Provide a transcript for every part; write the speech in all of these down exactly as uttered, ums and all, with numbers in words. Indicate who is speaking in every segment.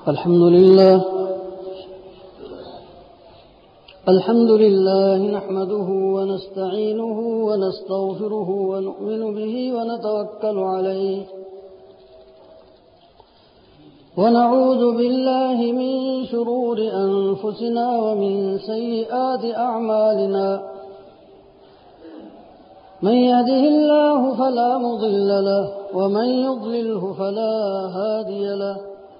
Speaker 1: الحمد لله الحمد لله نحمده ونستعينه ونستغفره ونؤمن به ونتوكل عليه ونعوذ بالله من شرور أنفسنا ومن سيئات أعمالنا من يهده الله فلا مضل له ومن يضلله فلا هادي له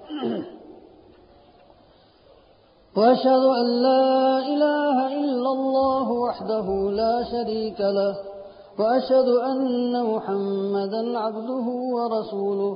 Speaker 1: وأشهد أن لا إله إلا الله وحده لا شريك له وأشهد أن محمدا عبده ورسوله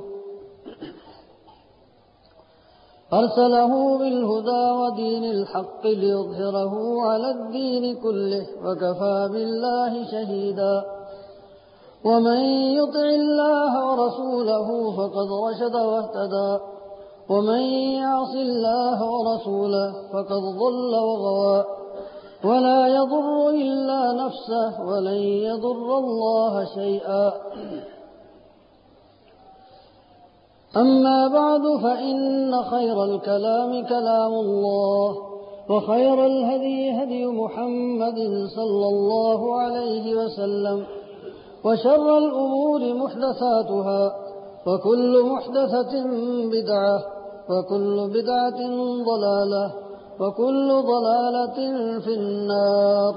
Speaker 1: أرسله بالهدى ودين الحق ليظهره على الدين كله وكفى بالله شهيدا ومن يطع الله ورسوله فقد رشد واهتدى ومن يعص الله ورسوله فقد ضل وغوى ولا يضر إلا نفسه ولن يضر الله شيئا أما بعد فإن خير الكلام كلام الله وخير الهدي هدي محمد صلى الله عليه وسلم وشر الأمور محدثاتها وكل محدثة بدعة وكل بدعة ضلالة وكل ضلالة في النار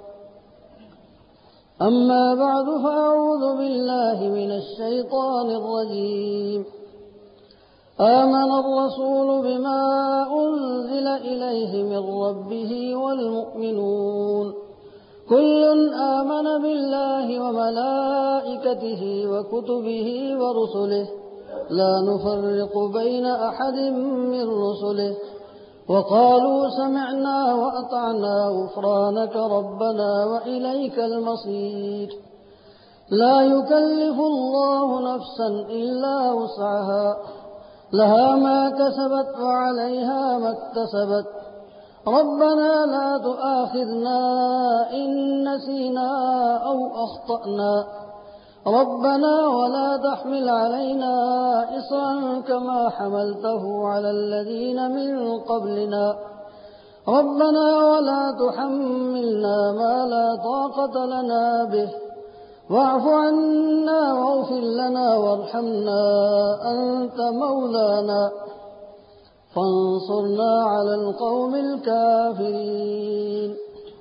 Speaker 1: أما بعد فأعوذ بالله من الشيطان الرجيم آمن الرسول بما أنزل إليه من ربه والمؤمنون كل آمن بالله وملائكته وكتبه ورسله لا نفرق بين أحد من رسله وقالوا سمعنا وأطعنا غفرانك ربنا وإليك المصير لا يكلف الله نفسا إلا وسعها لها ما كسبت وعليها ما اكتسبت ربنا لا تؤاخذنا إن نسينا أو أخطأنا ربنا ولا تحمل علينا إصرا كما حملته على الذين من قبلنا ربنا ولا تحملنا ما لا طاقة لنا به واعف عنا واغفر لنا وارحمنا أنت مولانا فانصرنا على القوم الكافرين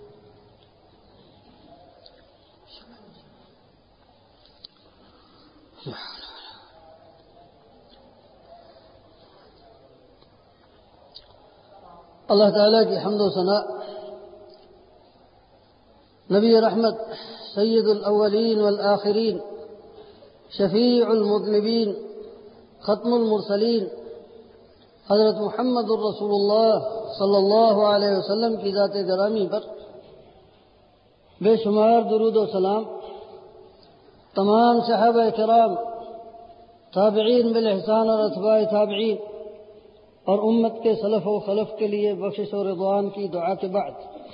Speaker 1: اللہ تعالیٰ کی حمد و ثنا، نبی رحمت سید الاولین والآخرین، شفیع المذنبین، ختم المرسلین، حضرت محمد الرسول اللہ صلی اللہ علیہ وسلم کی ذات گرامی پر بے شمار درود و سلام، تمام صحابہ کرام، تابعین بالاحسان اور اتباع تابعین اور امت کے سلف و خلف کے لیے بخشش و رضوان کی دعا کے بعد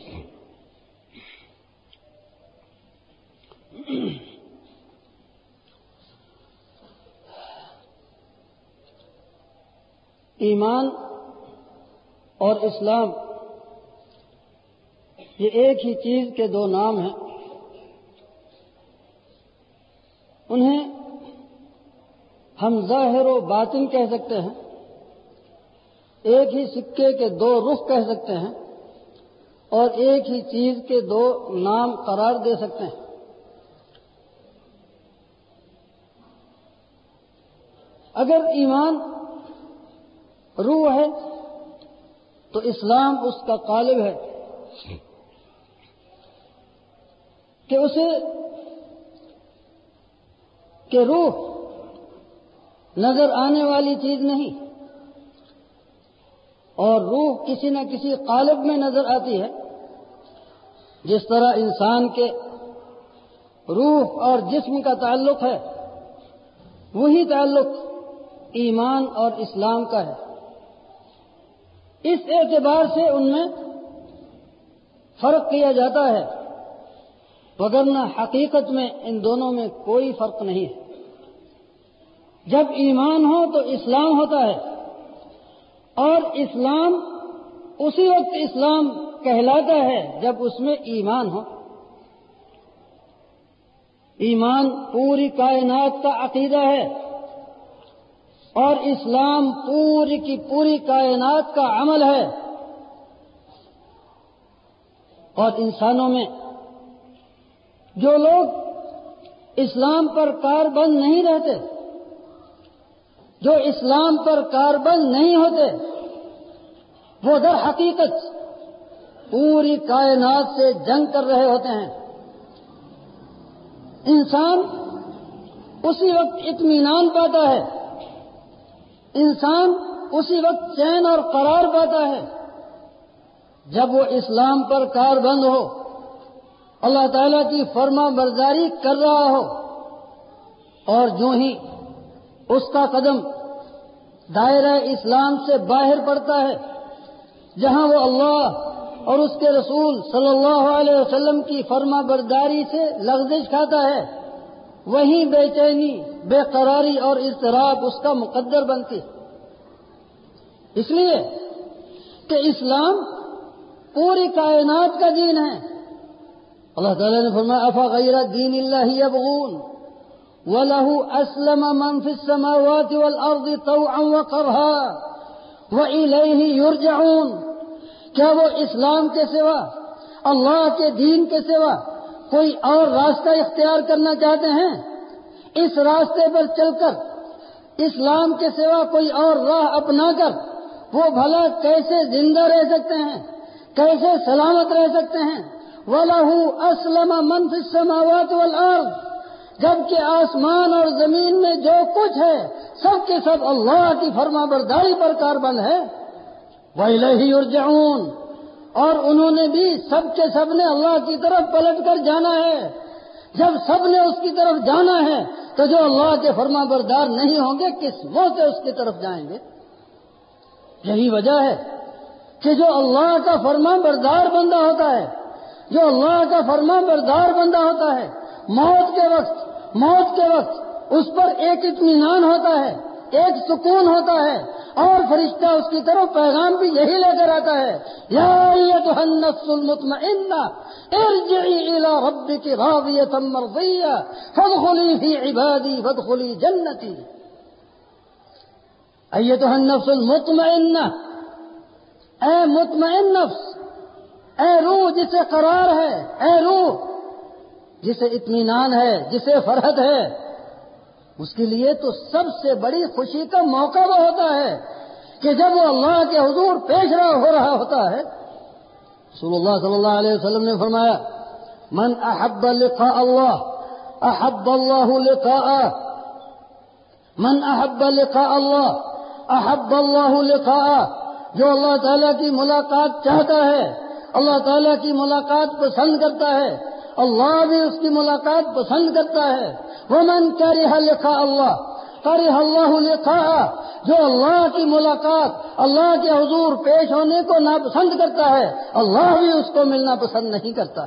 Speaker 1: ایمان اور اسلام یہ ایک ہی چیز کے دو نام ہیں. انہیں ہم ظاہر و باطن کہہ سکتے ہیں، ایک ہی سکے کے دو رخ کہہ سکتے ہیں، اور ایک ہی چیز کے دو نام قرار دے سکتے ہیں. اگر ایمان روح ہے تو اسلام اس کا قالب ہے کہ اسے کہ روح نظر آنے والی چیز نہیں، اور روح کسی نہ کسی قالب میں نظر آتی ہے. جس طرح انسان کے روح اور جسم کا تعلق ہے، وہی تعلق ایمان اور اسلام کا ہے. اس اعتبار سے ان میں فرق کیا جاتا ہے، وگرنہ حقیقت میں ان دونوں میں کوئی فرق نہیں ہے. جب ایمان ہو تو اسلام ہوتا ہے، اور اسلام اسی وقت اسلام کہلاتا ہے جب اس میں ایمان ہو. ایمان پوری کائنات کا عقیدہ ہے اور اسلام پوری کی پوری کائنات کا عمل ہے. اور انسانوں میں جو لوگ اسلام پر کاربند نہیں رہتے، جو اسلام پر کاربند نہیں ہوتے، وہ در حقیقت پوری کائنات سے جنگ کر رہے ہوتے ہیں. انسان اسی وقت اطمینان پاتا ہے، انسان اسی وقت چین اور قرار پاتا ہے جب وہ اسلام پر کاربند ہو، اللہ تعالیٰ کی فرما برداری کر رہا ہو. اور جو ہی اس کا قدم دائرہ اسلام سے باہر پڑتا ہے، جہاں وہ اللہ اور اس کے رسول صلی اللہ علیہ وسلم کی فرما برداری سے لغزش کھاتا ہے، وہیں بے چینی، بے قراری اور اضطراب اس کا مقدر بنتی. اس لیے کہ اسلام پوری کائنات کا دین ہے. اللہ تعالیٰ نے فرمایا افغیر دین اللہ یبغون وَلَهُ أَسْلَمَ مَنْ فِي السَّمَاوَاتِ وَالْأَرْضِ طَوْعًا وَكَرْهًا وَإِلَيْهِ يُرْجَعُونَ. کیا وہ اسلام کے سوا، اللہ کے دین کے سوا کوئی اور راستہ اختیار کرنا چاہتے ہیں؟ اس راستے پر چل کر، اسلام کے سوا کوئی اور راہ اپنا کر وہ بھلا کیسے زندہ رہ سکتے ہیں، کیسے سلامت رہ سکتے ہیں؟ وَلَهُ أَسْلَمَ مَنْ فِي السَّمَاوَاتِ وَالْأَرْضِ. جبکہ آسمان اور زمین میں جو کچھ ہے سب کے سب اللہ کی فرما برداری پر کاربند ہے. وَإِلَيْهِ يُرْجَعُونَ. اور انہوں نے بھی سب کے سب نے اللہ کی طرف پلٹ کر جانا ہے. جب سب نے اس کی طرف جانا ہے تو جو اللہ کے فرما بردار نہیں ہوں گے کس منہ سے اس کی طرف جائیں گے؟ یہی وجہ ہے کہ جو اللہ کا فرما بردار بندہ ہوتا ہے، جو اللہ کا فرما بردار بندہ ہوتا ہے، موت کے وقت موت کے وقت اس پر ایک اطمینان ہوتا ہے، ایک سکون ہوتا ہے، اور فرشتہ اس کی طرف پیغام بھی یہی لے کر آتا ہے، یا ایتھا النفس المطمئنہ ارجعی الی ربک راضیۃ مرضیہ فادخلی فی عبادی وادخلی جنتی. ایتھا النفس المطمئنہ، اے مطمئن نفس، اے روح جسے قرار ہے، اے روح جسے اطمینان ہے، جسے فرحت ہے، اس کے لیے تو سب سے بڑی خوشی کا موقع وہ ہوتا ہے کہ جب وہ اللہ کے حضور پیش رہا ہو رہا ہوتا ہے. رسول اللہ صلی اللہ علیہ وسلم نے فرمایا من احب لقاء اللہ احب اللہ لقاءہ، من احب لقاء اللہ احب اللہ لقاءہ. جو اللہ تعالیٰ کی ملاقات چاہتا ہے، اللہ تعالیٰ کی ملاقات پسند کرتا ہے، اللہ بھی اس کی ملاقات پسند کرتا ہے. ومن کرہ لقاء اللہ کرہ اللہ لقاءہ. جو اللہ کی ملاقات، اللہ کے حضور پیش ہونے کو ناپسند کرتا ہے، اللہ بھی اس کو ملنا پسند نہیں کرتا.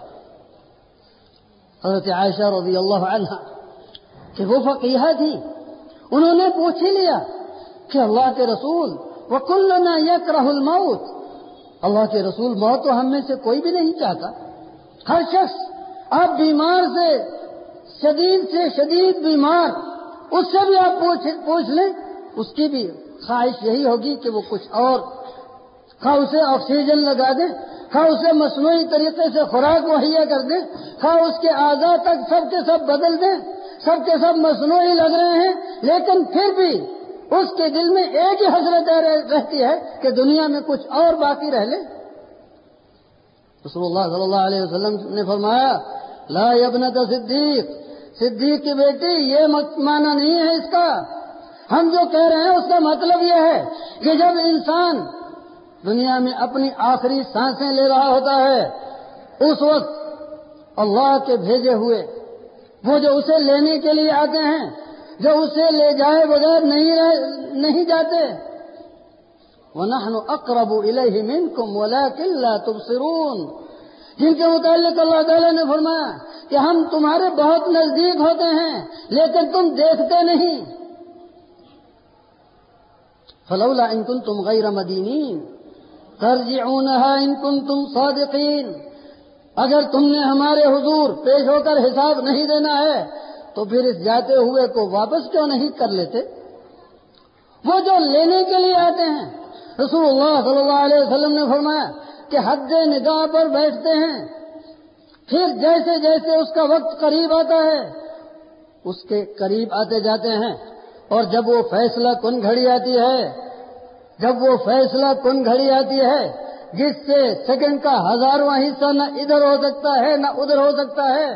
Speaker 1: حضرت عائشہ رضی اللہ عنہا کہ وہ فقیہہ تھی، انہوں نے پوچھ ہی لیا کہ اللہ کے رسول وَكُلُّنَا يَكْرَهُ الْمَوْتِ، اللہ کے رسول موت تو ہم میں سے کوئی بھی نہیں چاہتا. ہر شخص، آپ بیمار سے شدید سے شدید بیمار، اس سے بھی آپ پوچھ پوچھ لیں، اس کی بھی خواہش یہی ہوگی کہ وہ کچھ اور، خواہ اسے آکسیجن لگا دیں، خواہ اسے مصنوعی طریقے سے خوراک مہیا کر دیں، خواہ اس کے اعضاء تک سب کے سب بدل دیں، سب کے سب مصنوعی لگ رہے ہیں، لیکن پھر بھی اس کے دل میں ایک ہی حسرت رہتی ہے کہ دنیا میں کچھ اور باقی رہ لے. رسول اللہ صلی اللہ علیہ وسلم نے فرمایا لا ابنت صدیق، صدیق کی بیٹی یہ معنی نہیں ہے اس کا. ہم جو کہہ رہے ہیں اس کا مطلب یہ ہے کہ جب انسان دنیا میں اپنی آخری سانسیں لے رہا ہوتا ہے، اس وقت اللہ کے بھیجے ہوئے وہ جو اسے لینے کے لیے آتے ہیں، جو اسے لے جائے بغیر نہیں نہیں جاتے. وَنَحْنُ أَقْرَبُ إِلَيْهِ مِنْكُمْ وَلَكِنْ لَا تُبْصِرُونَ. جن کے متعلق اللہ تعالیٰ نے فرمایا کہ ہم تمہارے بہت نزدیک ہوتے ہیں لیکن تم دیکھتے نہیں. فلولا ان کنتم غیر مدینین ترجعونها ان کنتم صادقین، اگر تم نے ہمارے حضور پیش ہو کر حساب نہیں دینا ہے تو پھر اس جاتے ہوئے کو واپس کیوں نہیں کر لیتے؟ وہ جو لینے کے لیے آتے ہیں، رسول اللہ صلی اللہ علیہ وسلم نے فرمایا کہ حد نگاہ پر بیٹھتے ہیں، پھر جیسے جیسے اس کا وقت قریب آتا ہے اس کے قریب آتے جاتے ہیں، اور جب وہ فیصلہ کن گھڑی آتی ہے جب وہ فیصلہ کن گھڑی آتی ہے جس سے سیکنڈ کا ہزارواں حصہ نہ ادھر ہو سکتا ہے نہ ادھر ہو سکتا ہے،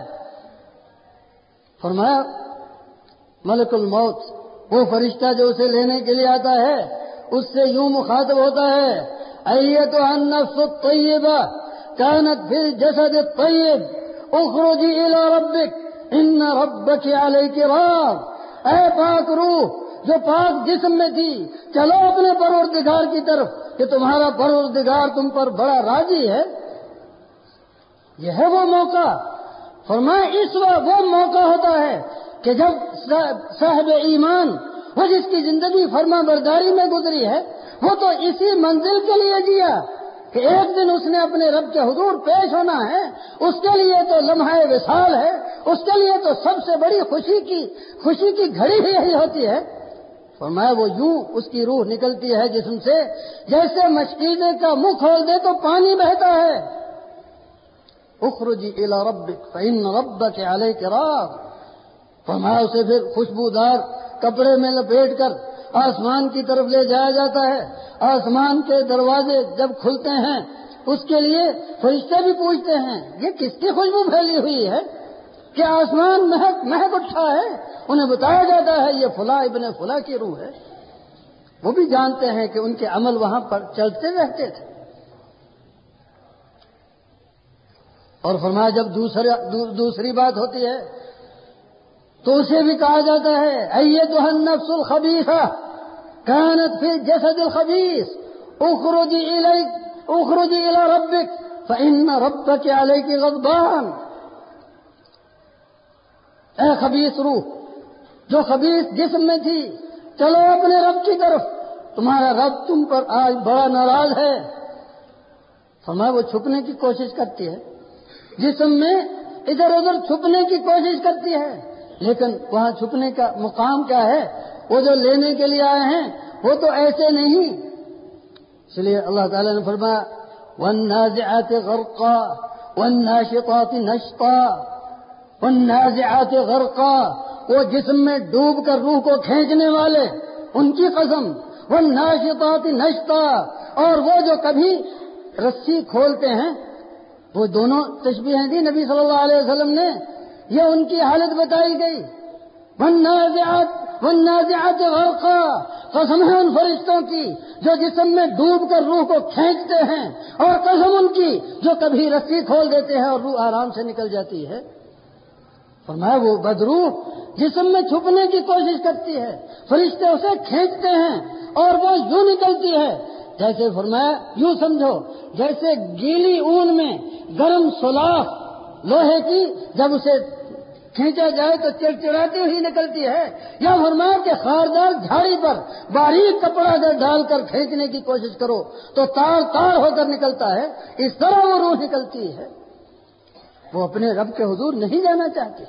Speaker 1: فرمایا ملک الموت، وہ فرشتہ جو اسے لینے کے لیے آتا ہے، اس سے یوں مخاطب ہوتا ہے، ایتھا النفس الطیبہ کانت فی الجسد الطیب اخرجی الی ربک ان ربک علیک راض، اے پاک روح جو پاک جسم میں تھی، چلو اپنے پروردگار کی طرف کہ تمہارا پروردگار تم پر بڑا راضی ہے۔ یہ ہے وہ موقع، فرمائے اس وقت وہ موقع ہوتا ہے کہ جب صاحب ایمان، وہ جس کی زندگی فرما برداری میں گزری ہے، وہ تو اسی منزل کے لیے جیا کہ ایک دن اس نے اپنے رب کے حضور پیش ہونا ہے، اس کے لیے تو لمحہ وصال ہے، اس کے لیے تو سب سے بڑی خوشی کی خوشی کی گھڑی ہی یہی ہوتی ہے۔ فرمایا وہ یوں اس کی روح نکلتی ہے جسم سے جیسے مشکیزے کا منہ کھول دے تو پانی بہتا ہے۔ اخرجی الی ربک فإن ربک علیک راض، فرمایا اسے پھر خوشبودار کپڑے میں لپیٹ کر آسمان کی طرف لے جایا جاتا ہے۔ آسمان کے دروازے جب کھلتے ہیں اس کے لیے فرشتے بھی پوچھتے ہیں یہ کس کی خوشبو پھیلی ہوئی ہے کہ آسمان مہک مہک اٹھا ہے؟ انہیں بتایا جاتا ہے یہ فلاں ابن فلاں کی روح ہے۔ وہ بھی جانتے ہیں کہ ان کے عمل وہاں پر چلتے رہتے تھے۔ اور فرمایا جب دوسرا دوسری بات ہوتی ہے تو اسے بھی کہا جاتا ہے ایتھا النفس الخبیثہ کانت فی الجسد الخبیث اخرجی الی اخرجی الی ربک فإن ربک علیک غضبان، اے خبیث روح جو خبیث جسم میں تھی، چلو اپنے رب کی طرف، تمہارا رب تم پر آج بڑا ناراض ہے۔ فرمایا وہ چھپنے کی کوشش کرتی ہے، جسم میں ادھر ادھر چھپنے کی کوشش کرتی ہے، لیکن وہاں چھپنے کا مقام کیا ہے؟ وہ جو لینے کے لیے آئے ہیں وہ تو ایسے نہیں۔ اس لیے اللہ تعالیٰ نے فرمایا والنازعات غرقا والناشطات نشطا، والنازعات غرقا، وہ جسم میں ڈوب کر روح کو کھینچنے والے ان کی قسم، والناشطات نشطا، اور وہ جو کبھی رسی کھولتے ہیں، وہ دونوں تشبیہیں دی نبی صلی اللہ علیہ وسلم نے، یہ ان کی حالت بتائی گئی۔ والنازعات والنازعات غرقا، قسم ہے ان فرشتوں کی جو جسم میں ڈوب کر روح کو کھینچتے ہیں، اور قسم ان کی جو کبھی رسی کھول دیتے ہیں اور روح آرام سے نکل جاتی ہے۔ فرمایا وہ بدروح جسم میں چھپنے کی کوشش کرتی ہے، فرشتے اسے کھینچتے ہیں اور وہ یوں نکلتی ہے جیسے، فرمایا یوں سمجھو جیسے گیلی اون میں گرم سلاخ لوہے کی جب اسے کھینچا جائے تو چڑچڑاتی ہوئی نکلتی ہے، یا فرمایا کہ خاردار جھاڑی پر باریک کپڑا اگر ڈال کر کھینچنے کی کوشش کرو تو تار تار ہو کر نکلتا ہے، اس طرح وہ روح نکلتی ہے۔ وہ اپنے رب کے حضور نہیں جانا چاہتی،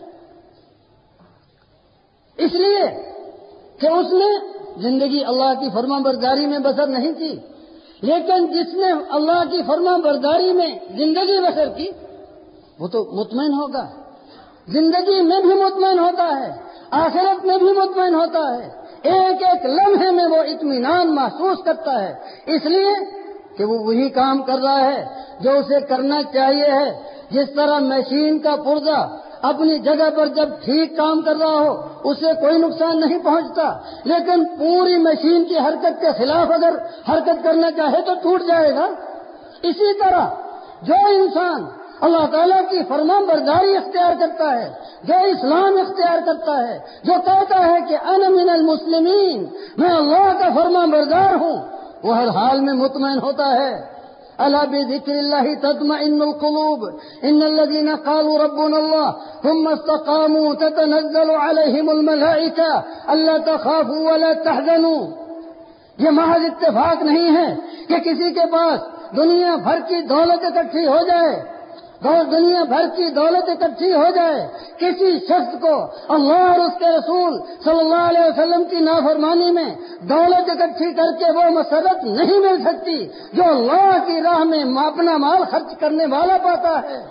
Speaker 1: اس لیے کہ اس نے زندگی اللہ کی فرما برداری میں بسر نہیں کی، لیکن جس نے اللہ کی فرما برداری میں زندگی بسر کی وہ تو مطمئن ہوگا، زندگی میں بھی مطمئن ہوتا ہے، آخرت میں بھی مطمئن ہوتا ہے، ایک ایک لمحے میں وہ اطمینان محسوس کرتا ہے، اس لیے کہ وہ وہی کام کر رہا ہے جو اسے کرنا چاہیے ہے۔ جس طرح مشین کا پرزہ اپنی جگہ پر جب ٹھیک کام کر رہا ہو اسے کوئی نقصان نہیں پہنچتا، لیکن پوری مشین کی حرکت کے خلاف اگر حرکت کرنا چاہے تو ٹوٹ جائے گا۔ اسی طرح جو انسان اللہ تعالیٰ کی فرمان برداری اختیار کرتا ہے، جو اسلام اختیار کرتا ہے، جو کہتا ہے کہ انا من المسلمین، میں اللہ کا فرمان بردار ہوں، وہ ہر حال میں مطمئن ہوتا ہے۔ الا بذکر اللہ تطمئن القلوب ان الذین قالوا ربنا اللہ ثم استقاموا تتنزل علیہم الملائکہ الا تخافوا ولا تحزنوا۔ یہ محض اتفاق نہیں ہے کہ کسی کے پاس دنیا بھر کی دولت اکٹھی ہو جائے، دنیا بھر کی دولت اکٹھی ہو جائے، کسی شخص کو اللہ اور اس کے رسول صلی اللہ علیہ وسلم کی نافرمانی میں دولت اکٹھی کر کے وہ مسرت نہیں مل سکتی جو اللہ کی راہ میں اپنا مال خرچ کرنے والا پاتا ہے۔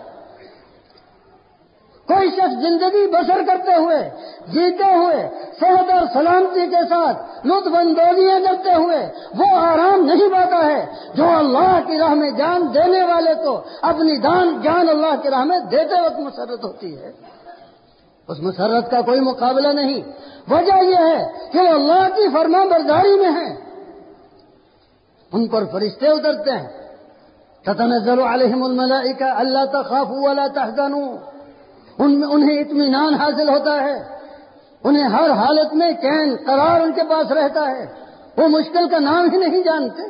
Speaker 1: کوئی شخص زندگی بسر کرتے ہوئے، جیتے ہوئے، صحت اور سلامتی کے ساتھ لطف اندوزیاں کرتے ہوئے وہ آرام نہیں پاتا ہے جو اللہ کی راہ میں جان دینے والے کو اپنی دان جان اللہ کی راہ میں دیتے وقت مسرت ہوتی ہے۔ اس مسرت کا کوئی مقابلہ نہیں۔ وجہ یہ ہے کہ وہ اللہ کی فرما برداری میں ہیں، ان پر فرشتے اترتے ہیں، تتنزل علیہم الملائکہ الا تخافوا ولا تحزنوا، ان میں انہیں اطمینان حاصل ہوتا ہے، انہیں ہر حالت میں چین قرار ان کے پاس رہتا ہے، وہ مشکل کا نام ہی نہیں جانتے۔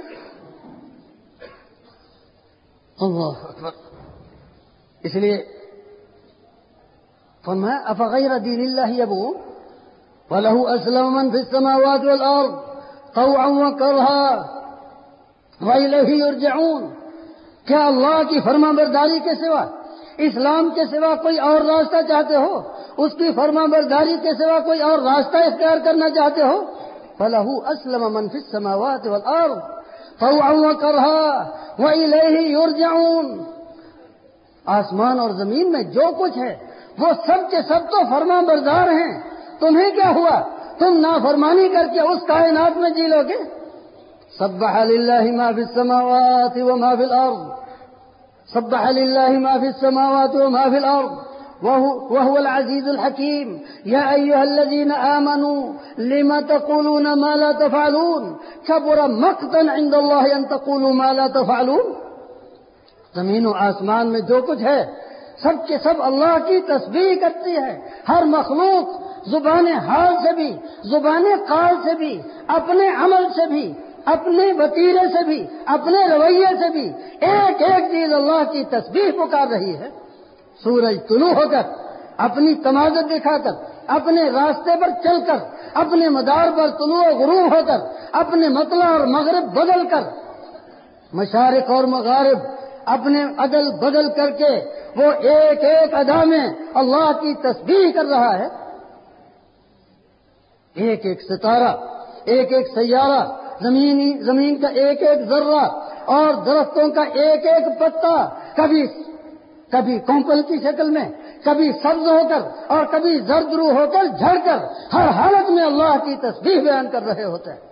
Speaker 1: اللہ اکبر۔ اس لیے فرمایا افغیر دین اللہ یبغون وَلَهُ أَسْلَمَ مَنْ فِي السَّمَاوَاتِ وَالْأَرْضِ طَوْعًا وَكَرْهًا وَإِلَيْهِ يُرْجَعُونَ، کیا اللہ کی فرما برداری کے سوا، اسلام کے سوا کوئی اور راستہ چاہتے ہو؟ اس کی فرما برداری کے سوا کوئی اور راستہ اختیار کرنا چاہتے ہو؟ فَلَهُ أَسْلَمَ مَنْ فِي السَّمَاوَاتِ وَالْأَرْضِ طَوْعًا وَكَرْهًا وَإِلَيْهِ يُرْجَعُونَ، آسمان اور زمین میں جو کچھ ہے وہ سب کے سب تو فرما بردار ہیں، تمہیں کیا ہوا؟ تم نافرمانی کر کے اس کائنات میں جی لو گے؟ سبح للہ ما فی السماوات وما فی الارض، سبح للہ ما فی السماوات وما فی الارض وهو العزیز الحکیم، یا ایھا الذین آمنوا لم تقولون ما لا تفعلون کبر مقتا عند اللہ ان تقولوا ما لا تفعلون۔ زمین و آسمان میں جو کچھ ہے سب کے سب اللہ کی تسبیح کرتی ہے، ہر مخلوق زبان حال سے بھی، زبان قال سے بھی، اپنے عمل سے بھی، اپنے وتیرے سے بھی، اپنے رویے سے بھی ایک ایک چیز اللہ کی تسبیح پکار رہی ہے۔ سورج طلوع ہو کر، اپنی تمازت دکھا کر، اپنے راستے پر چل کر، اپنے مدار پر طلوع و غروب ہو کر، اپنے مطلع اور مغرب بدل کر، مشارق اور مغارب اپنے عدل بدل کر کے وہ ایک ایک ادا میں اللہ کی تسبیح کر رہا ہے۔ ایک ایک ستارہ، ایک ایک سیارہ، زمینی زمین کا ایک ایک ذرہ اور درختوں کا ایک ایک پتا کبھی کبھی کونپل کی شکل میں، کبھی سبز ہو کر اور کبھی زرد رو ہو کر جھڑ کر ہر حالت میں اللہ کی تسبیح بیان کر رہے ہوتے ہیں۔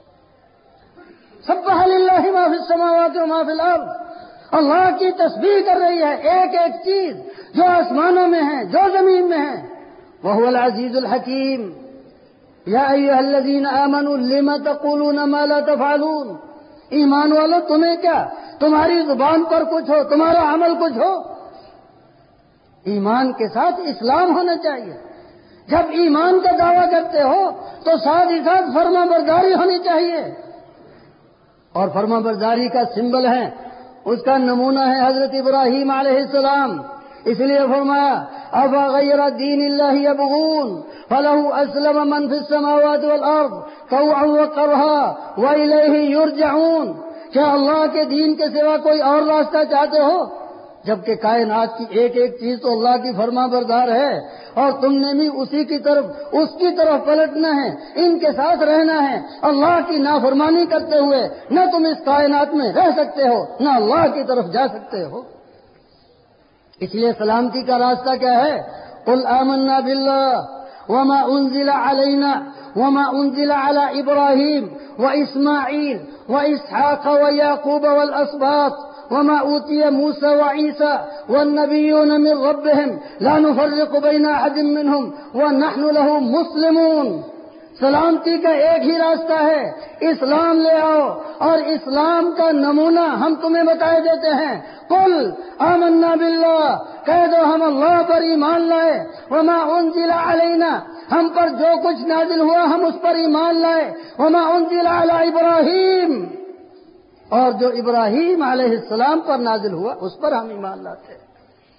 Speaker 1: سبح للہ ما فی السماوات وما فی الارض، اللہ کی تسبیح کر رہی ہے ایک ایک چیز جو آسمانوں میں ہے، جو زمین میں ہے۔ وَهُوَ الْعَزِيزُ الْحَكِيمُ یا ایھا الذین آمنوا لم تقولون ما لا تفعلون، ایمان والو تمہیں کیا، تمہاری زبان پر کچھ ہو، تمہارا عمل کچھ ہو؟ ایمان کے ساتھ اسلام ہونا چاہیے۔ جب ایمان کا دعویٰ کرتے ہو تو ساتھ ہی ساتھ فرما برداری ہونی چاہیے، اور فرما برداری کا سمبل ہے، اس کا نمونہ ہے حضرت ابراہیم علیہ السلام۔ اس لیے فرمایا افغیر دین اللہ یبغون فلہ اسلم من فی السماوات والارض طوعا وکرہا والیہ یرجعون، کیا اللہ کے دین کے سوا کوئی اور راستہ چاہتے ہو؟ جبکہ کائنات کی ایک ایک چیز تو اللہ کی فرما بردار ہے، اور تم نے بھی اسی کی طرف اس کی طرف پلٹنا ہے، ان کے ساتھ رہنا ہے۔ اللہ کی نافرمانی کرتے ہوئے نہ تم اس کائنات میں رہ سکتے ہو، نہ اللہ کی طرف جا سکتے ہو۔ اس لیے سلامتی کا راستہ کیا ہے؟ قل آمنا باللہ وما انزل علینا وما انزل علی ابراہیم واسماعیل واسحاق ویعقوب والاسباط وما اوتی موسیٰ وعیسیٰ والنبیون من ربهم لا نفرق بین احد منهم ونحن له مسلمون۔ سلامتی کا ایک ہی راستہ ہے، اسلام لے آؤ، اور اسلام کا نمونہ ہم تمہیں بتائے دیتے ہیں۔ قل آمنا باللہ، کہہ دو ہم اللہ پر ایمان لائے، وما انزل علینا، ہم پر جو کچھ نازل ہوا ہم اس پر ایمان لائے، وما انزل علی ابراہیم، اور جو ابراہیم علیہ السلام پر نازل ہوا اس پر ہم ایمان لاتے ہیں۔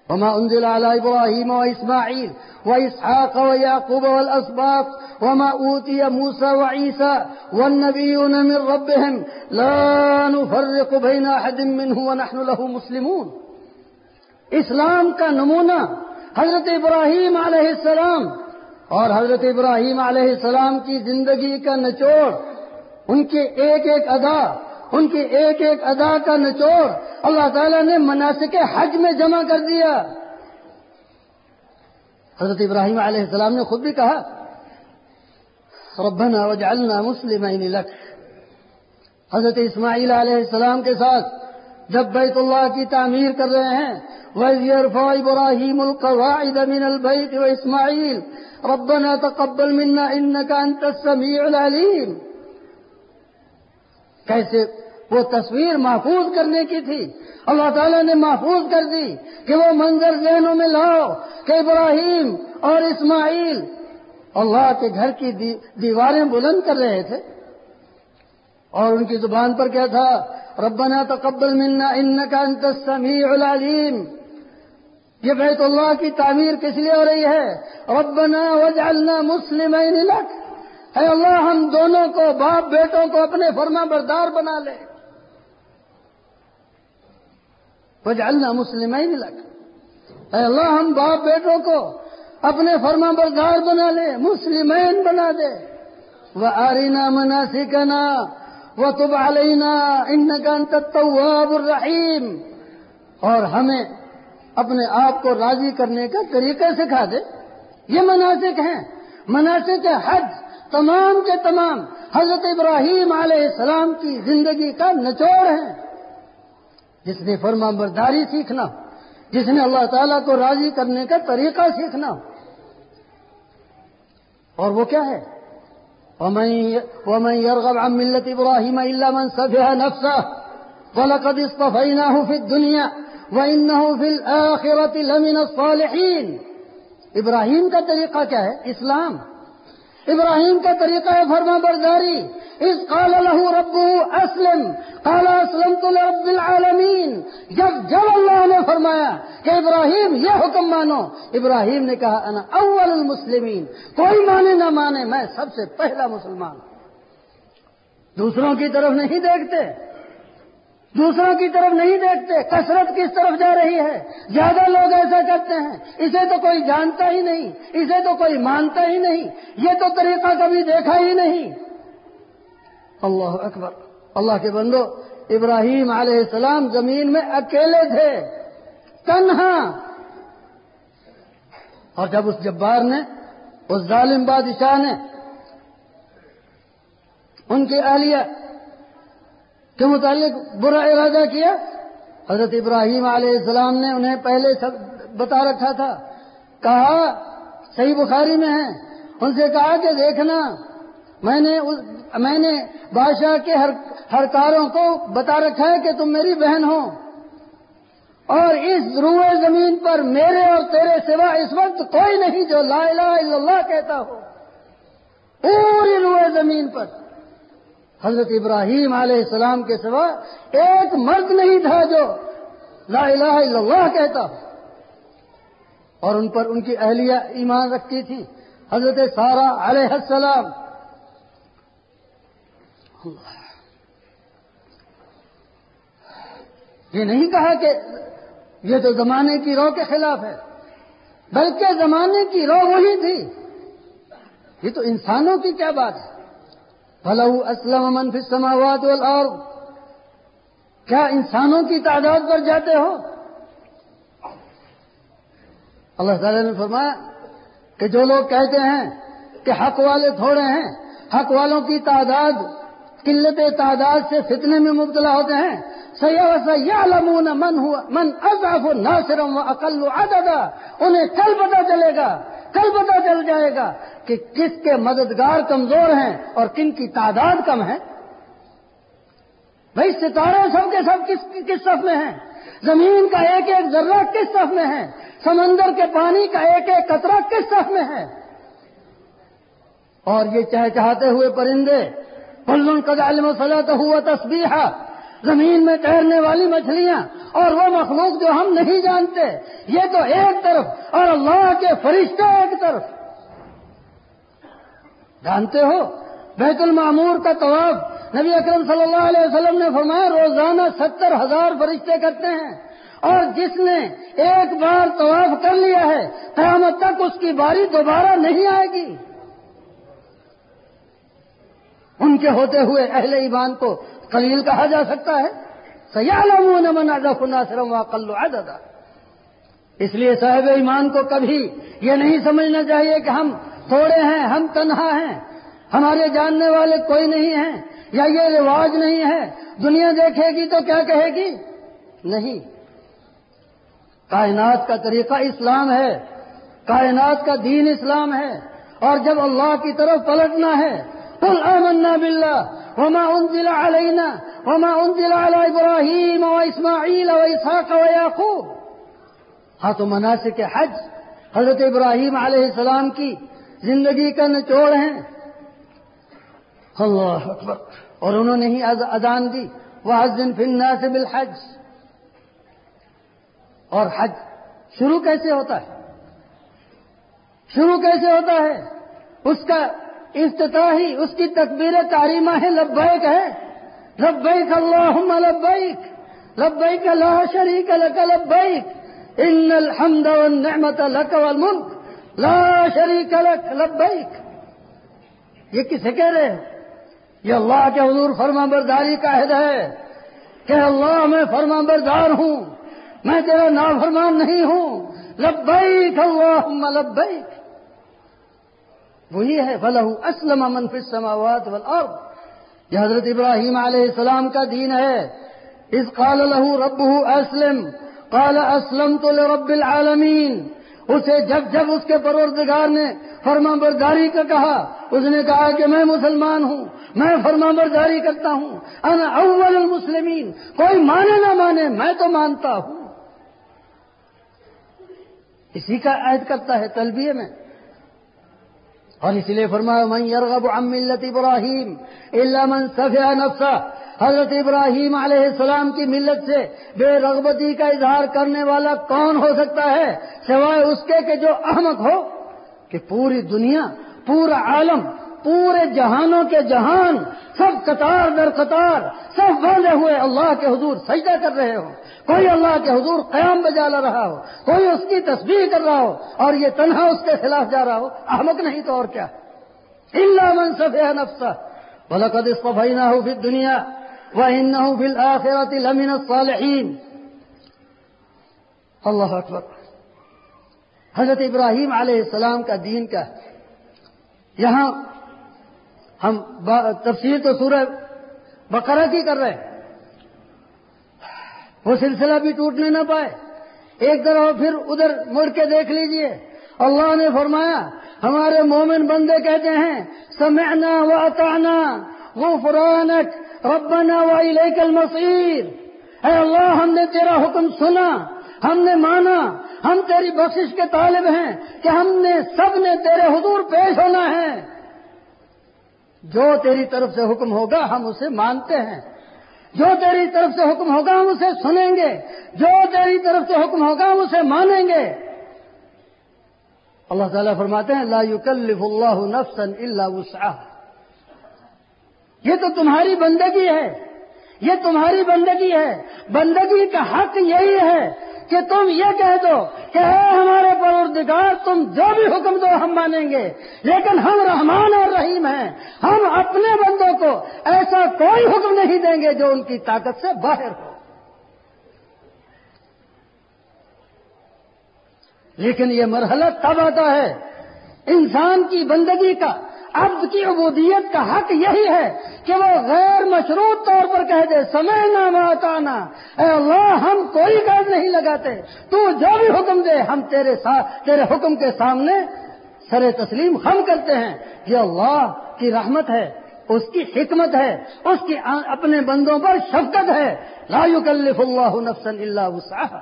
Speaker 1: وما أنزل على إبراهيم وإسماعيل وإسحاق ويعقوب والأسباط وما أوتي موسى وعيسى والنبيون من ربهم لا نفرق بين أحد منهم ونحن له مسلمون. اسلام کا نمونہ حضرت ابراہیم علیہ السلام اور حضرت ابراہیم علیہ السلام کی زندگی کا نچوڑ، ان کے ایک ایک ادا ان کی ایک ایک ادا کا نچوڑ اللہ تعالیٰ نے مناسک حج میں جمع کر دیا. حضرت ابراہیم علیہ السلام نے خود بھی کہا ربنا وجعلنا مسلمین لک. حضرت اسماعیل علیہ السلام کے ساتھ جب بیت اللہ کی تعمیر کر رہے ہیں وَإِذْ يَرْفَعُ إِبْرَاهِيمُ الْقَوَاعِدَ مِنَ الْبَيْتِ وَإِسْمَاعِيلُ رَبَّنَا تَقَبَّلْ مِنَّا إِنَّكَ أَنْتَ السَّمِيعُ الْعَلِيمُ. کیسے وہ تصویر محفوظ کرنے کی تھی، اللہ تعالیٰ نے محفوظ کر دی کہ وہ منظر ذہنوں میں لاؤ کہ ابراہیم اور اسماعیل اللہ کے گھر کی دی دیواریں بلند کر رہے تھے اور ان کی زبان پر کیا تھا ربنا تقبل منا انک انت السمیع العلیم. یہ بیت اللہ کی تعمیر کس لیے ہو رہی ہے؟ ربنا وجعلنا مسلمین لک، اے اللہ ہم دونوں کو باپ بیٹوں کو اپنے فرما بردار بنا لے. وجعلنا مسلمین لک، اے اللہ ہم باپ بیٹوں کو اپنے فرما بردار بنا لے، مسلمین بنا دے. وَأَرِنَا مَنَاسِكَنَا وَتُبْ عَلَيْنَا إِنَّكَ أَنْتَ التَّوَّابُ الرَّحِيمُ، اور ہمیں اپنے آپ کو راضی کرنے کا طریقہ سکھا دے. یہ مناسک ہیں، مناسک حج تمام کے تمام حضرت ابراہیم علیہ السلام کی زندگی کا نچوڑ ہیں. جس نے فرما برداری سیکھنا، جس نے اللہ تعالیٰ کو راضی کرنے کا طریقہ سیکھنا، اور وہ کیا ہے؟ وَمَن يَرْغَبْ عَن مِّلَّةِ إِبْرَاهِيمَ إِلَّا مَن سَفِهَ نَفْسَهُ وَلَقَدِ اصْطَفَيْنَاهُ فِي الدُّنْيَا وَإِنَّهُ فِي الْآخِرَةِ لَمِنَ الصَّالِحِينَ. ابراہیم کا طریقہ کیا ہے؟ اسلام. ابراہیم کا طریقہ ہے فرما برداری. اذ قال له ربه اسلم قال اسلمت لرب العالمین. جب جب اللہ نے فرمایا کہ ابراہیم یہ حکم مانو، ابراہیم نے کہا انا اول المسلمین، کوئی مانے نہ مانے میں سب سے پہلا مسلمان. دوسروں کی طرف نہیں دیکھتے، دوسروں کی طرف نہیں دیکھتے، کثرت کس طرف جا رہی ہے. زیادہ لوگ ایسا کرتے ہیں، اسے تو کوئی جانتا ہی نہیں، اسے تو کوئی مانتا ہی نہیں، یہ تو طریقہ کبھی دیکھا ہی نہیں. اللہ اکبر. اللہ کے بندو، ابراہیم علیہ السلام زمین میں اکیلے تھے، تنہا. اور جب اس جبار نے، اس ظالم بادشاہ نے ان کی اہلیہ کے متعلق برا ارادہ کیا، حضرت ابراہیم علیہ السلام نے انہیں پہلے سب بتا رکھا تھا. کہا، صحیح بخاری میں ہے، ان سے کہا کہ دیکھنا میں نے میں نے بادشاہ کے ہر ہر کاروں کو بتا رکھا ہے کہ تم میری بہن ہو، اور اس روئے زمین پر میرے اور تیرے سوا اس وقت کوئی نہیں جو لا الہ الا اللہ کہتا ہو. پوری روئے زمین پر حضرت ابراہیم علیہ السلام کے سوا ایک مرد نہیں تھا جو لا الہ الا اللہ کہتا ہو. اور ان پر ان کی اہلیہ ایمان رکھتی تھی، حضرت سارہ علیہ السلام. یہ نہیں کہا کہ یہ تو زمانے کی رو کے خلاف ہے، بلکہ زمانے کی رو وہی تھی. یہ تو انسانوں کی کیا بات ہے. فَلَهُ أَسْلَمَ مَنْ فِي السَّمَاوَاتِ وَالْأَرْضِ. کیا انسانوں کی تعداد پر جاتے ہو؟ اللہ تعالیٰ نے فرمایا کہ جو لوگ کہتے ہیں کہ حق والے تھوڑے ہیں، حق والوں کی تعداد قلت تعداد سے فتنے میں مبتلا ہوتے ہیں، سَيَعْلَمُونَ مَنْ هُوَ مَنْ أَضْعَفُ نَاصِرًا وَأَقَلُّ عَدَدًا. انہیں کل پتہ چلے گا، کل پتہ چل جائے گا کہ کس کے مددگار کمزور ہیں اور کن کی تعداد کم ہے. بھائی ستارے سب کے سب کس کس صف میں ہیں؟ زمین کا ایک ایک ذرہ کس صف میں ہے؟ سمندر کے پانی کا ایک ایک قطرہ کس صف میں ہے؟ اور یہ چہچہاتے ہوئے پرندے، کل قد علم صلاته وتسبیحہ، زمین میں تیرنے والی مچھلیاں اور وہ مخلوق جو ہم نہیں جانتے، یہ تو ایک طرف، اور اللہ کے فرشتے ایک طرف. جانتے ہو بیت المعمور کا طواف نبی اکرم صلی اللہ علیہ وسلم نے فرمایا روزانہ ستر ہزار فرشتے کرتے ہیں، اور جس نے ایک بار طواف کر لیا ہے قیامت تک اس کی باری دوبارہ نہیں آئے گی. ان کے ہوتے ہوئے اہل ایمان کو قلیل کہا جا سکتا ہے؟ سَيَعْلَمُونَ مَنْ أَضَعَفُ نَاصِرًا وَأَقَلُّ عَدَدًا. اس لیے صاحب ایمان کو کبھی یہ نہیں سمجھنا چاہیے کہ ہم تھوڑے ہیں، ہم تنہا ہیں، ہمارے جاننے والے کوئی نہیں ہیں، یا یہ رواج نہیں ہے، دنیا دیکھے گی تو کیا کہے گی. نہیں، کائنات کا طریقہ اسلام ہے، کائنات کا دین اسلام ہے، اور جب اللہ کی طرف پلٹنا ہے قل آمنا باللہ وما انزل علینا وما انزل علی ابراہیم واسماعیل واسحاق ویعقوب. ہاں تو مناسک حج حضرت ابراہیم علیہ السلام کی زندگی کا نچوڑ ہیں. اللہ اکبر. اور انہوں نے ہی اذان دی وَأَذِّن فِي النَّاسِ بِالْحَجِّ. اور حج شروع کیسے ہوتا ہے؟ شروع کیسے ہوتا ہے؟ اس کا افتتاحی، اس کی تکبیر تحریمہ ہے لبیک ہے. لبیک اللہم لبیک لبیک لا شریک لک لبیک ان الحمد والنعمت لک والملک لا شریک لک لبیک. یہ کسے کہہ رہے ہیں؟ یہ اللہ کے حضور فرما برداری کا عہد ہے کہ اللہ میں فرما بردار ہوں، میں تیرا نافرمان نہیں ہوں. لبیک اللہم لبیک. وہی ہے فَلَهُ أَسْلَمَ مَنْ فِي السَّمَاوَاتِ وَالْأَرْضِ. یہ حضرت ابراہیم علیہ السلام کا دین ہے. اذ قال له ربه اسلم قال اسلمت لرب العالمین. اسے جب جب اس کے پروردگار نے فرما برداری کا کہا، اس نے کہا کہ میں مسلمان ہوں، میں فرما برداری کرتا ہوں. انا اول المسلمین. کوئی مانے نہ مانے میں تو مانتا ہوں. اسی کا عہد کرتا ہے تلبیہ میں. اور اس لیے فرمایا من یرغب عن ملت ابراہیم الا من سفہ نفسہ. حضرت ابراہیم علیہ السلام کی ملت سے بے رغبتی کا اظہار کرنے والا کون ہو سکتا ہے سوائے اس کے کہ جو احمق ہو کہ پوری دنیا، پورا عالم، پورے جہانوں کے جہان سب قطار در قطار سب باندھے ہوئے اللہ کے حضور سجدہ کر رہے ہو. کوئی اللہ کے حضور قیام بجا لا رہا ہو، کوئی اس کی تسبیح کر رہا ہو، اور یہ تنہا اس کے خلاف جا رہا ہو. احمق نہیں تو اور کیا. الا من سفہ نفسہ وَلَقَدِ اصْطَفَيْنَاهُ فِي الدُّنْيَا وَإِنَّهُ فِي الْآخِرَةِ لَمِنَ الصَّالِحِينَ. اللہ اکبر. حضرت ابراہیم علیہ السلام کا دین کا یہاں ہم تفسیر تو سورہ بقرہ کی کر رہے ہیں، وہ سلسلہ بھی ٹوٹنے نہ پائے. ایک طرف پھر ادھر مڑ کے دیکھ لیجئے. اللہ نے فرمایا ہمارے مومن بندے کہتے ہیں سمعنا واطعنا غفرانک ربنا والیک المصیر. اے اللہ ہم نے تیرا حکم سنا، ہم نے مانا، ہم تیری بخشش کے طالب ہیں کہ ہم نے سب نے تیرے حضور پیش ہونا ہے. جو تیری طرف سے حکم ہوگا ہم اسے مانتے ہیں، جو تیری طرف سے حکم ہوگا ہم اسے سنیں گے، جو تیری طرف سے حکم ہوگا ہم اسے مانیں گے. اللہ تعالیٰ فرماتے ہیں لا یکلف اللہ نفسا الا وسعها. یہ تو تمہاری بندگی ہے، یہ تمہاری بندگی ہے. بندگی کا حق یہی ہے کہ تم یہ کہہ دو کہ اے ہمارے پروردگار تم جو بھی حکم دو ہم مانیں گے، لیکن ہم رحمان اور رحیم ہیں، ہم اپنے بندوں کو ایسا کوئی حکم نہیں دیں گے جو ان کی طاقت سے باہر ہو. لیکن یہ مرحلہ تب آتا ہے انسان کی بندگی کا، عبد کی عبودیت کا حق یہی ہے کہ وہ غیر مشروط طور پر کہہ دے سمعنا واطعنا. اے اللہ ہم کوئی قید نہیں لگاتے، تو جو بھی حکم دے ہم تیرے ساتھ تیرے حکم کے سامنے سر تسلیم خم کرتے ہیں. یہ اللہ کی رحمت ہے، اس کی حکمت ہے، اس کی اپنے بندوں پر شفقت ہے. لا یکلف اللہ نفسا الا وسعها.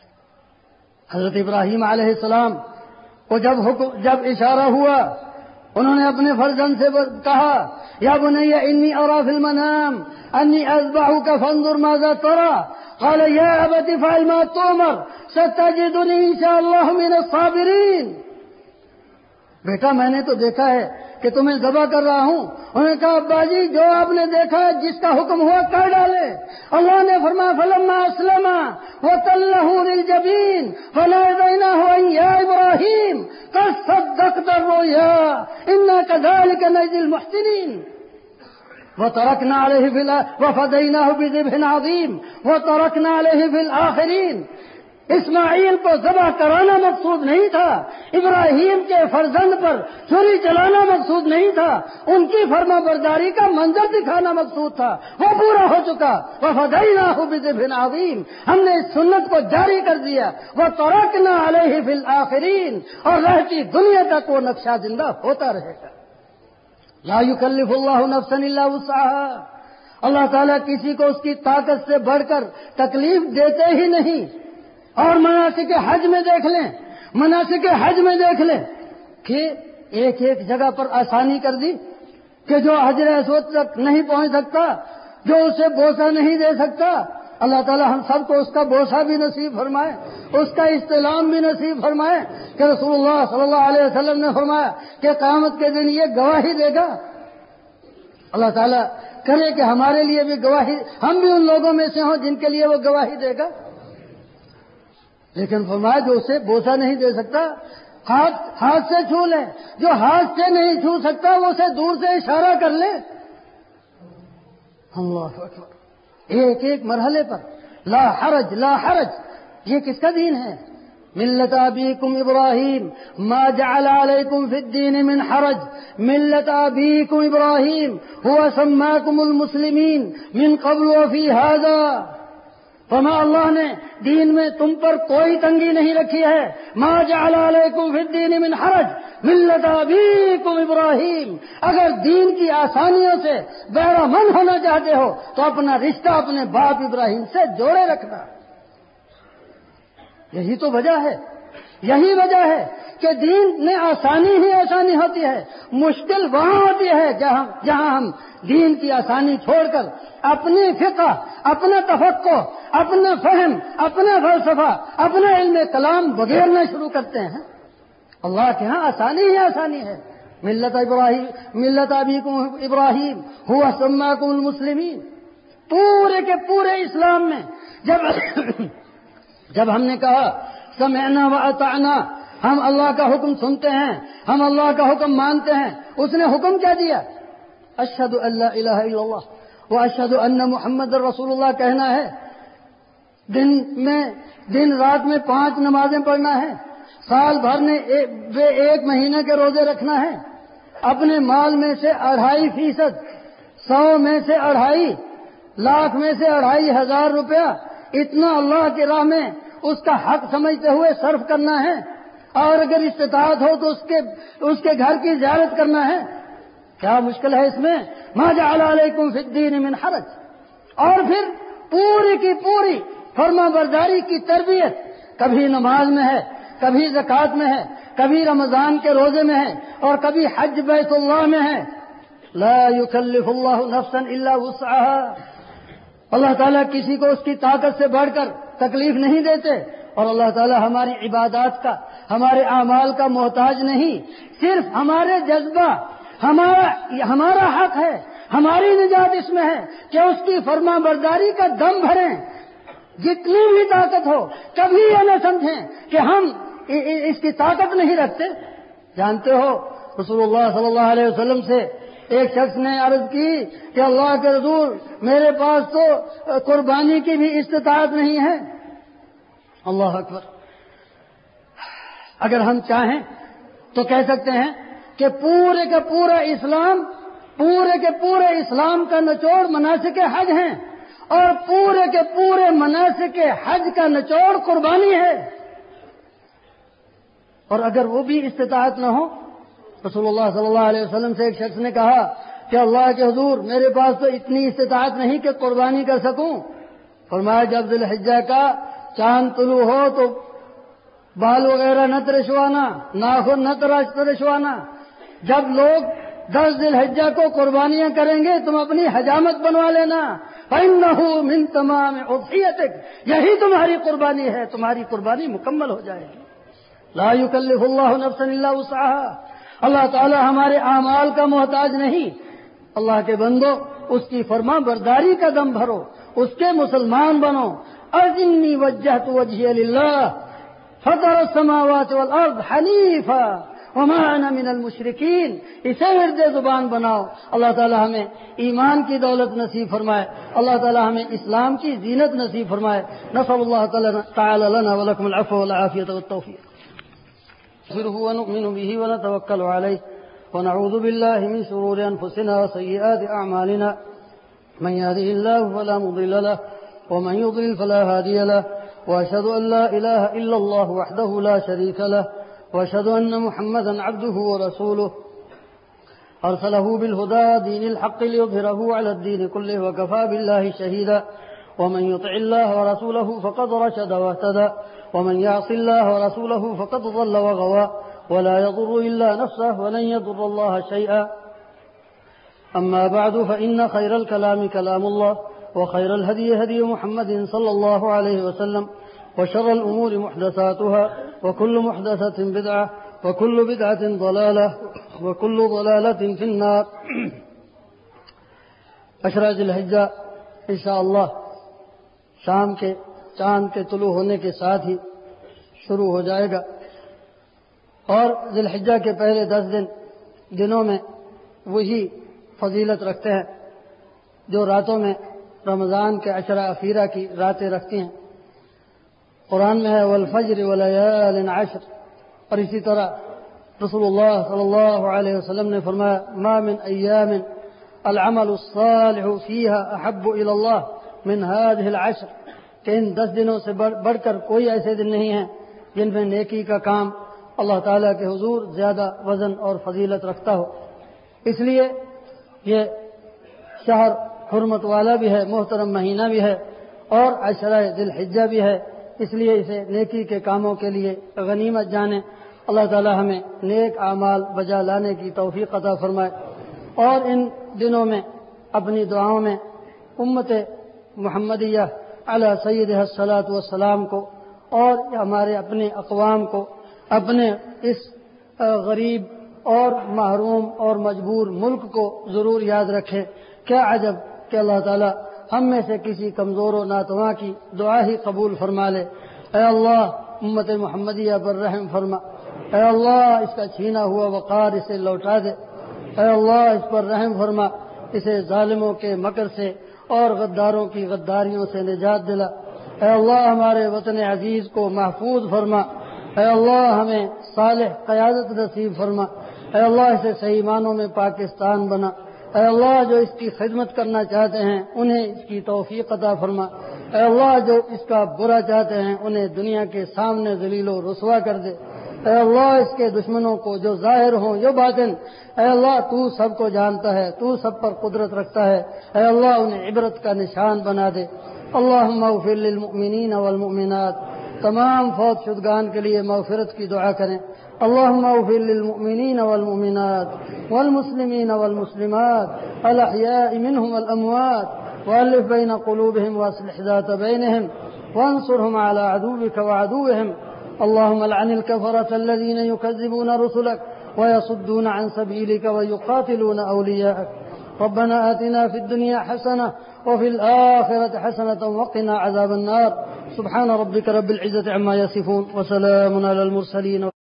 Speaker 1: حضرت ابراہیم علیہ السلام کو جب حکم جب اشارہ ہوا انہوں نے اپنے فرزند سے کہا یا بنی انی ارى في المنام انی اذبحك فانظر ماذا ترى قال یا ابت افعل ما تؤمر ستجدنی ان شاء اللہ من الصابرین. بیٹا میں نے تو دیکھا ہے کہ تمہیں ذبح کر رہا ہوں. انہوں نے کہا ابا جی جو آپ نے دیکھا ہے جس کا حکم ہوا کر ڈالے. اللہ نے فرمایا فلما اسلم وتله للجبین فنادیناه ان یا ابراہیم قد صدقت الرؤیا انا كذلك نجزی المحسنین. وترکنا علیہ فی وفدیناه بذبح عظیم وترکنا علیہ فی الآخرین. اسماعیل کو ذبح کرانا مقصود نہیں تھا, ابراہیم کے فرزند پر چھری چلانا مقصود نہیں تھا, ان کی فرما برداری کا منظر دکھانا مقصود تھا. وہ پورا ہو چکا. وفدیناہ بذبح عظیم, ہم نے اس سنت کو جاری کر دیا. وترکنا علیہ فی الآخرین, اور رہتی دنیا تک وہ نقشہ زندہ ہوتا رہے گا. لا یکلف اللہ نفسا الا وسعها. اللہ تعالیٰ کسی کو اس کی طاقت سے بڑھ کر تکلیف دیتے ہی نہیں. اور مناسک حج میں دیکھ لیں, مناسک حج میں دیکھ لیں کہ ایک ایک جگہ پر آسانی کر دی کہ جو حجر اسود تک نہیں پہنچ سکتا, جو اسے بوسہ نہیں دے سکتا, اللہ تعالیٰ ہم سب کو اس کا بوسہ بھی نصیب فرمائے, اس کا استلام بھی نصیب فرمائے. کہ رسول اللہ صلی اللہ علیہ وسلم نے فرمایا کہ قیامت کے دن یہ گواہی دے گا. اللہ تعالیٰ کرے کہ ہمارے لیے بھی گواہی, ہم بھی ان لوگوں میں سے ہوں جن کے لیے وہ گواہی دے گا. لیکن فرمایا جو اسے بوسہ نہیں دے سکتا ہاتھ ہاتھ سے چھو لے, جو ہاتھ سے نہیں چھو سکتا وہ اسے دور سے اشارہ کر لے. اللہ اکبر. ایک ایک مرحلے پر لا حرج لا حرج. یہ کس کا دین ہے؟ ملت ابیکم ابراہیم ما جعل علیکم فی الدین من حرج. ملت ابیکم ابراہیم هو سماکم المسلمین من قبل وفی هذا. فرما اللہ نے دین میں تم پر کوئی تنگی نہیں رکھی ہے. ما جعل علیکم فی الدین من حرج ملت ابیکم ابراہیم. اگر دین کی آسانیوں سے بہرہ مند ہونا چاہتے ہو تو اپنا رشتہ اپنے باپ ابراہیم سے جوڑے رکھنا. یہی تو وجہ ہے, یہی وجہ ہے کہ دین میں آسانی ہی آسانی ہوتی ہے. مشکل وہاں ہوتی ہے جہاں جہاں ہم دین کی آسانی چھوڑ کر اپنی فقہ, اپنا تفقہ, اپنا فہم, اپنا فلسفہ, اپنا علم کلام بگیرنا شروع کرتے ہیں. اللہ کے ہاں آسانی ہی آسانی ہے. ملت ابراہیم ملت ابیکم ابراہیم ہوا سماکم المسلمین. پورے کے پورے اسلام میں جب جب ہم نے کہا سمعنا واطعنا, ہم اللہ کا حکم سنتے ہیں, ہم اللہ کا حکم مانتے ہیں, اس نے حکم کیا دیا؟ اشہد ان لا الہ الا اللہ واشہد ان محمد رسول اللہ کہنا ہے. دن میں دن رات میں پانچ نمازیں پڑھنا ہے, سال بھر میں ایک مہینے کے روزے رکھنا ہے, اپنے مال میں سے اڑھائی فیصد, سو میں سے اڑھائی, لاکھ میں سے اڑھائی ہزار روپیہ اتنا اللہ کی راہ میں اس کا حق سمجھتے ہوئے صرف کرنا ہے. اور اگر استطاعت ہو تو اس کے اس کے گھر کی زیارت کرنا ہے. کیا مشکل ہے اس میں؟ ما جعل علیکم فی الدین من حرج. اور پھر پوری کی پوری فرما برداری کی تربیت کبھی نماز میں ہے, کبھی زکوٰۃ میں ہے, کبھی رمضان کے روزے میں ہے, اور کبھی حج بیت اللہ میں ہے. لا یکلف اللہ نفسا الا وسعها. اللہ تعالیٰ کسی کو اس کی طاقت سے بڑھ کر تکلیف نہیں دیتے. اور اللہ تعالیٰ ہماری عبادات کا, ہمارے اعمال کا محتاج نہیں. صرف ہمارے جذبہ, ہمارا ہمارا حق ہے, ہماری نجات اس میں ہے کہ اس کی فرما برداری کا دم بھریں. جتنی بھی طاقت ہو کبھی یہ نہ سمجھیں کہ ہم اس کی طاقت نہیں رکھتے. جانتے ہو رسول اللہ صلی اللہ علیہ وسلم سے ایک شخص نے عرض کی کہ اللہ کے رسول میرے پاس تو قربانی کی بھی استطاعت نہیں ہے. اللہ اکبر. اگر ہم چاہیں تو کہہ سکتے ہیں کہ پورے کا پورا اسلام پورے کے پورے اسلام کا نچوڑ مناسک حج ہیں, اور پورے کے پورے مناسک حج کا نچوڑ قربانی ہے. اور اگر وہ بھی استطاعت نہ ہو, رسول اللہ صلی اللہ علیہ وسلم سے ایک شخص نے کہا کہ اللہ کے حضور میرے پاس تو اتنی استطاعت نہیں کہ قربانی کر سکوں. فرمایا جب ذی الحجہ کا چاند طلوع ہو تو بال وغیرہ نہ ترشوانا, ناخن نہ ترشوانا. جب لوگ دس ذی الحجہ کو قربانیاں کریں گے تم اپنی حجامت بنوا لینا، فَإِنَّهُ مِن تَمَامِ أُضْحِيَتِكَ، یہی تمہاری قربانی ہے، تمہاری قربانی مکمل ہو جائے گی۔ لا يكلف اللہ نفسا الا وسعها، اللہ تعالی ہمارے اعمال کا محتاج نہیں۔ اللہ کے بندو اس کی فرما برداری کا دم بھرو، اس کے مسلمان بنو۔ انی وجہت وجہی للہ فطر السماوات والارض حنیفا وما انا من المشرکین، اسے ورد زبان بناؤ۔ اللہ تعالی ہمیں ایمان کی دولت نصیب فرمائے، اللہ تعالی ہمیں اسلام کی زینت نصیب فرمائے۔ نسأل اللہ تعالی لنا ولکم العفو والعافیۃ والتوفیق۔ نستغفره ونؤمن به ونتوكل عليه ونعوذ بالله من شرور أنفسنا وسيئات أعمالنا، من يهده الله فلا مضل له ومن يضلل فلا هادي له، وأشهد أن لا إله إلا الله وحده لا شريك له، وأشهد أن محمدا عبده ورسوله أرسله بالهدى دين الحق ليظهره على الدين كله وكفى بالله شهيدا، ومن يطع الله ورسوله فقد رشد واهتدى، ومن يعص الله ورسوله فقد ضل وغوى، ولا يضر إلا نفسه ولن يضر الله شيئا. أما بعد، فإن خير الكلام كلام الله، وخير الهدي هدي محمد صلى الله عليه وسلم، وشر الأمور محدثاتها، وكل محدثة بدعة، وكل بدعة ضلالة، وكل ضلالة في النار. عشرہ ذی الحجہ انشاءاللہ شام کے چاند کے طلوع ہونے کے ساتھ ہی شروع ہو جائے گا، اور ذی الحجہ کے پہلے دس دن دنوں میں وہی فضیلت رکھتے ہیں جو راتوں میں رمضان کے عشرہ اخیرہ کی راتیں رکھتی ہیں۔ قرآن میں ہے والفجر ولیال عشر، اور اسی طرح رسول اللہ صلی اللہ علیہ وسلم نے فرمایا ما من ایام العمل الصالح فیہا احب الی اللہ من هذه العشر، کہ ان دس دنوں سے بڑھ کر کوئی ایسے دن نہیں ہیں جن میں نیکی کا کام اللہ تعالیٰ کے حضور زیادہ وزن اور فضیلت رکھتا ہو۔ اس لیے یہ شہر حرمت والا بھی ہے، محترم مہینہ بھی ہے، اور عشرہ ذی الحجہ بھی ہے، اس لیے اسے نیکی کے کاموں کے لیے غنیمت جانیں۔ اللہ تعالیٰ ہمیں نیک اعمال بجا لانے کی توفیق عطا فرمائے، اور ان دنوں میں اپنی دعاؤں میں امت محمدیہ علی سیدہ الصلاۃ والسلام کو اور ہمارے اپنے اقوام کو، اپنے اس غریب اور محروم اور مجبور ملک کو ضرور یاد رکھے۔ کیا عجب کہ اللہ تعالیٰ ہم میں سے کسی کمزور و ناتواں کی دعا ہی قبول فرما لے۔ اے اللہ امت محمدیہ پر رحم فرما، اے اللہ اس کا چھینا ہوا وقار اسے لوٹا دے، اے اللہ اس پر رحم فرما، اسے ظالموں کے مکر سے اور غداروں کی غداریوں سے نجات دلا۔ اے اللہ ہمارے وطن عزیز کو محفوظ فرما، اے اللہ ہمیں صالح قیادت نصیب فرما، اے اللہ اسے صحیح معنوں میں پاکستان بنا، اے اللہ جو اس کی خدمت کرنا چاہتے ہیں انہیں اس کی توفیق عطا فرما، اے اللہ جو اس کا برا چاہتے ہیں انہیں دنیا کے سامنے ذلیل و رسوا کر دے، اے اللہ اس کے دشمنوں کو جو ظاہر ہوں جو باطن، اے اللہ تو سب کو جانتا ہے، تو سب پر قدرت رکھتا ہے، اے اللہ انہیں عبرت کا نشان بنا دے۔ اللہم اغفر للمؤمنین والمؤمنات، تمام فوت شدگان کے لیے مغفرت کی دعا کریں۔ اللہم اغفر للمؤمنین والمؤمنات والمسلمین والمسلمات الاحیاء منهم والاموات والف بین قلوبهم واصلح ذات بینهم وانصرهم على عدوك وعدوهم۔ اللهم لعن الكفرة الذين يكذبون رسلك ويصدون عن سبيلك ويقاتلون أولياءك۔ ربنا آتنا في الدنيا حسنة وفي الآخرة حسنة وقنا عذاب النار۔ سبحان ربك رب العزة عما يصفون وسلام على المرسلين۔